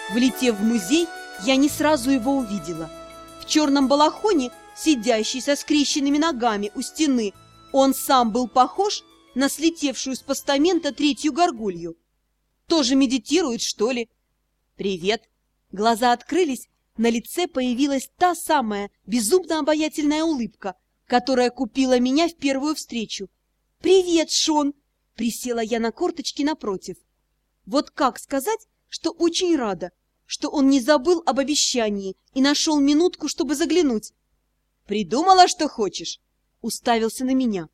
Влетев в музей, я не сразу его увидела. В черном балахоне, сидящий со скрещенными ногами у стены, он сам был похож на слетевшую с постамента третью горгулью. Тоже медитирует, что ли? «Привет!» Глаза открылись, на лице появилась та самая безумно обаятельная улыбка, которая купила меня в первую встречу. «Привет, Шон!» Присела я на корточки напротив. Вот как сказать, что очень рада, что он не забыл об обещании и нашел минутку, чтобы заглянуть. «Придумала, что хочешь?» Уставился на меня.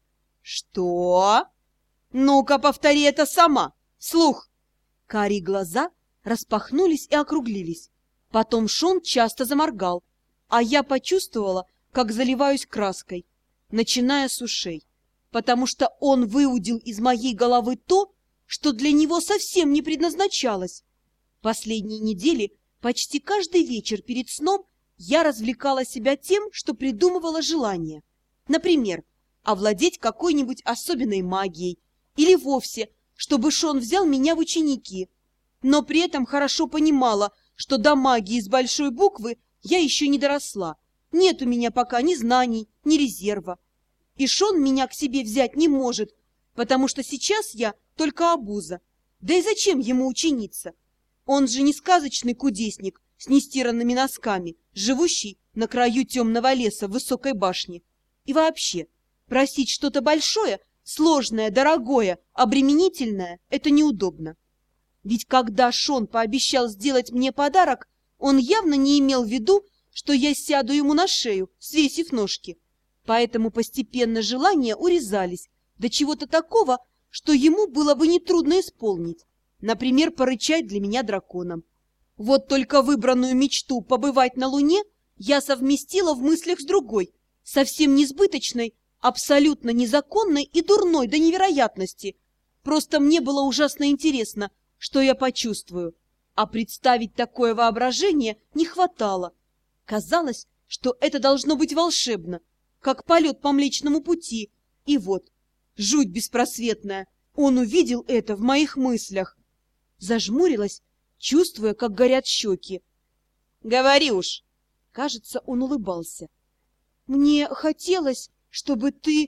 «Что? Ну-ка, повтори это сама, вслух!» Карие глаза распахнулись и округлились. Потом Шон часто заморгал, а я почувствовала, как заливаюсь краской, начиная с ушей, потому что он выудил из моей головы то, что для него совсем не предназначалось. Последние недели почти каждый вечер перед сном я развлекала себя тем, что придумывала желания. Например, овладеть какой-нибудь особенной магией или вовсе, чтобы Шон взял меня в ученики. Но при этом хорошо понимала, что до магии с большой буквы я еще не доросла. Нет у меня пока ни знаний, ни резерва. И Шон меня к себе взять не может, потому что сейчас я только обуза. Да и зачем ему учениться? Он же не сказочный кудесник с нестиранными носками, живущий на краю темного леса в высокой башне. И вообще, просить что-то большое, сложное, дорогое, обременительное – это неудобно. Ведь когда Шон пообещал сделать мне подарок, он явно не имел в виду, что я сяду ему на шею, свесив ножки. Поэтому постепенно желания урезались до чего-то такого, что ему было бы нетрудно исполнить. Например, порычать для меня драконом. Вот только выбранную мечту побывать на Луне я совместила в мыслях с другой, совсем несбыточной, абсолютно незаконной и дурной до невероятности. Просто мне было ужасно интересно, что я почувствую, а представить такое воображение не хватало. Казалось, что это должно быть волшебно, как полет по Млечному Пути. И вот, жуть беспросветная, он увидел это в моих мыслях. Зажмурилась, чувствуя, как горят щеки. «Говори уж!» Кажется, он улыбался. «Мне хотелось, чтобы ты...»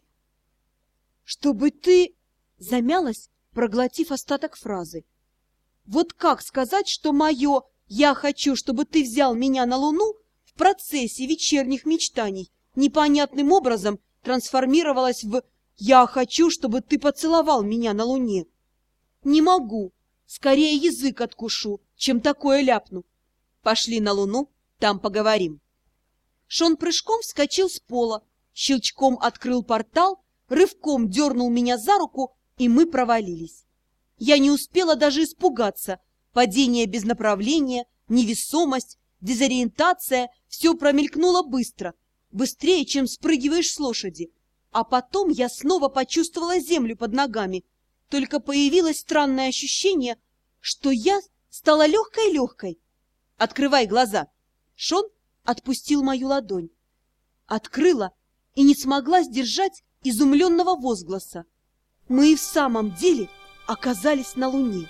Замялась, проглотив остаток фразы. Вот как сказать, что мое «я хочу, чтобы ты взял меня на Луну» в процессе вечерних мечтаний непонятным образом трансформировалось в «я хочу, чтобы ты поцеловал меня на Луне»? Не могу. Скорее язык откушу, чем такое ляпну. Пошли на Луну, там поговорим. Шон прыжком вскочил с пола, щелчком открыл портал, рывком дернул меня за руку, и мы провалились. Я не успела даже испугаться. Падение без направления, невесомость, дезориентация — все промелькнуло быстро, быстрее, чем спрыгиваешь с лошади. А потом я снова почувствовала землю под ногами. Только появилось странное ощущение, что я стала легкой-легкой. «Открывай глаза!» Шон отпустил мою ладонь. Открыла и не смогла сдержать изумленного возгласа. Мы и в самом деле оказались на Луне.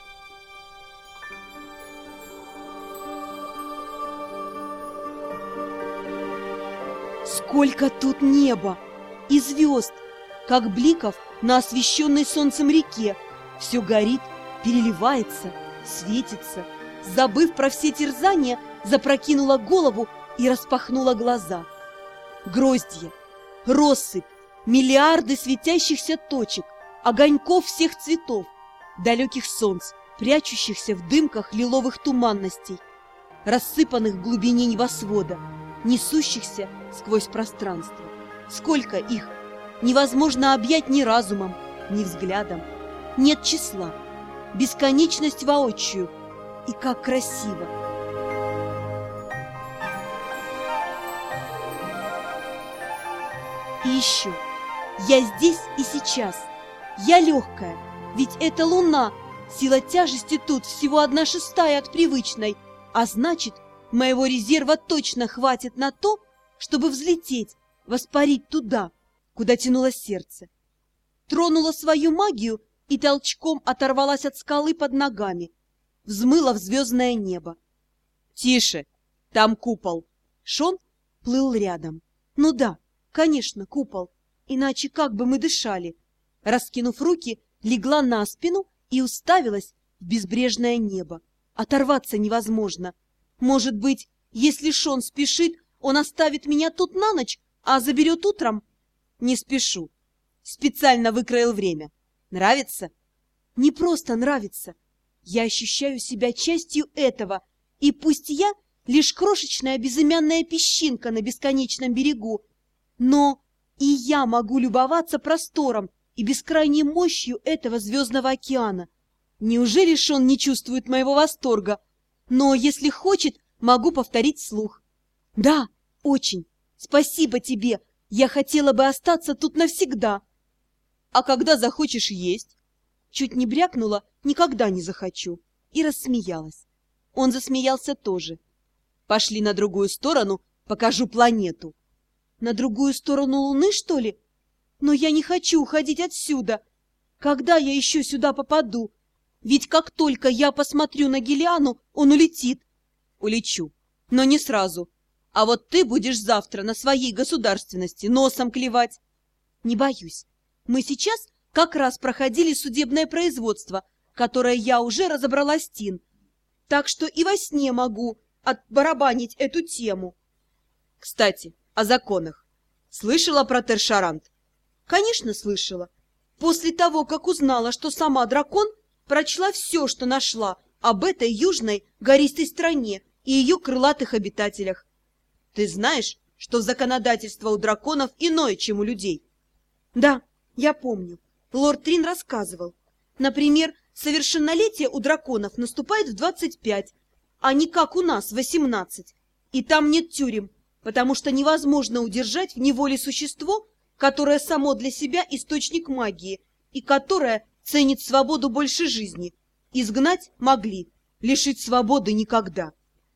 Сколько тут неба и звезд, как бликов на освещенной солнцем реке. Все горит, переливается, светится. Забыв про все терзания, запрокинула голову и распахнула глаза. Гроздья, россыпь, миллиарды светящихся точек, огоньков всех цветов, далеких солнц, прячущихся в дымках лиловых туманностей, рассыпанных в глубине небосвода, несущихся сквозь пространство. Сколько их! Невозможно объять ни разумом, ни взглядом. Нет числа. Бесконечность воочию. И как красиво! И еще. Я здесь и сейчас. Я легкая. Ведь это Луна. Сила тяжести тут всего 1/6 от привычной. А значит, моего резерва точно хватит на то, чтобы взлететь, воспарить туда, куда тянуло сердце. Тронула свою магию и толчком оторвалась от скалы под ногами, взмыла в звездное небо. Тише, там купол. Шон плыл рядом. Ну да, конечно, купол. Иначе как бы мы дышали? Раскинув руки, легла на спину и уставилась в безбрежное небо. Оторваться невозможно. Может быть, если Шон спешит, он оставит меня тут на ночь, а заберет утром? Не спешу. Специально выкроил время. Нравится? Не просто нравится. Я ощущаю себя частью этого, и пусть я лишь крошечная безымянная песчинка на бесконечном берегу, но и я могу любоваться простором и бескрайней мощью этого звездного океана. Неужели Шон не чувствует моего восторга? Но если хочет, могу повторить вслух. Да, очень. Спасибо тебе. Я хотела бы остаться тут навсегда. А когда захочешь есть? Чуть не брякнула, никогда не захочу. И рассмеялась. Он засмеялся тоже. Пошли на другую сторону, покажу планету. На другую сторону Луны, что ли? Но я не хочу уходить отсюда. Когда я еще сюда попаду? Ведь как только я посмотрю на Гелиану, он улетит. Улечу, но не сразу. А вот ты будешь завтра на своей государственности носом клевать. Не боюсь. Мы сейчас как раз проходили судебное производство, которое я уже разобрала с Тин. Так что и во сне могу отбарабанить эту тему. Кстати, о законах. Слышала про Тершарант? Конечно, слышала. После того, как узнала, что сама дракон, прочла все, что нашла об этой южной гористой стране и ее крылатых обитателях. Ты знаешь, что законодательство у драконов иное, чем у людей? Да, я помню. Лорд Трин рассказывал. Например, совершеннолетие у драконов наступает в 25, а не как у нас в 18. И там нет тюрем, потому что невозможно удержать в неволе существо, которое само для себя источник магии и которое ценит свободу больше жизни. Изгнать могли, лишить свободы никогда.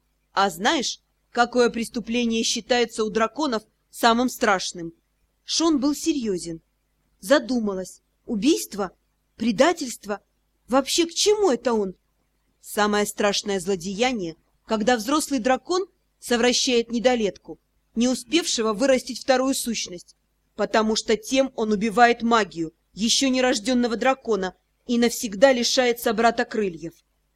А знаешь, какое преступление считается у драконов самым страшным? Шон был серьезен. Задумалась. Убийство? Предательство? Вообще к чему это он? Самое страшное злодеяние, когда взрослый дракон совращает недолетку, не успевшего вырастить вторую сущность, потому что тем он убивает магию еще нерожденного дракона и навсегда лишает собрата крыльев.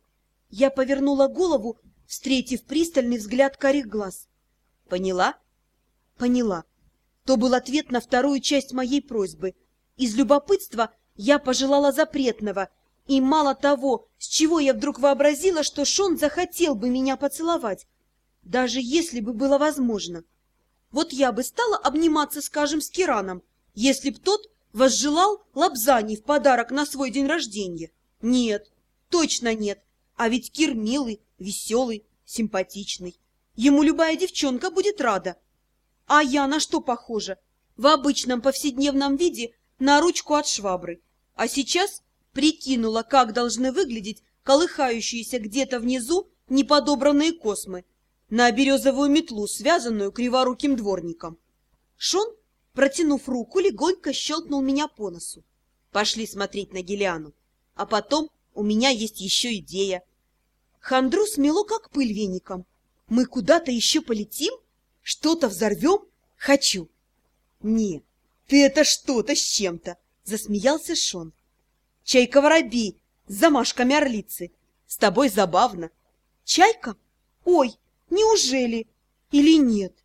Я повернула голову, встретив пристальный взгляд карих глаз. Поняла? Поняла. То был ответ на вторую часть моей просьбы. Из любопытства я пожелала запретного, и мало того, с чего я вдруг вообразила, что Шон захотел бы меня поцеловать, даже если бы было возможно. Вот я бы стала обниматься, скажем, с Кираном, если б тот возжелал лапзаний в подарок на свой день рождения. Нет, точно нет. А ведь Кир милый, веселый, симпатичный. Ему любая девчонка будет рада. А я на что похожа? В обычном повседневном виде на ручку от швабры. А сейчас прикинула, как должны выглядеть колыхающиеся где-то внизу неподобранные космы на березовую метлу, связанную криворуким дворником. Шон, протянув руку, легонько щелкнул меня по носу. Пошли смотреть на Гелиану. А потом у меня есть еще идея. Хандру смело, как пыль веником. Мы куда-то еще полетим? Что-то взорвем? Хочу. Не, ты это что-то с чем-то, засмеялся Шон. Чайка-воробей с замашками орлицы. С тобой забавно. Чайка? Ой, неужели? Или нет?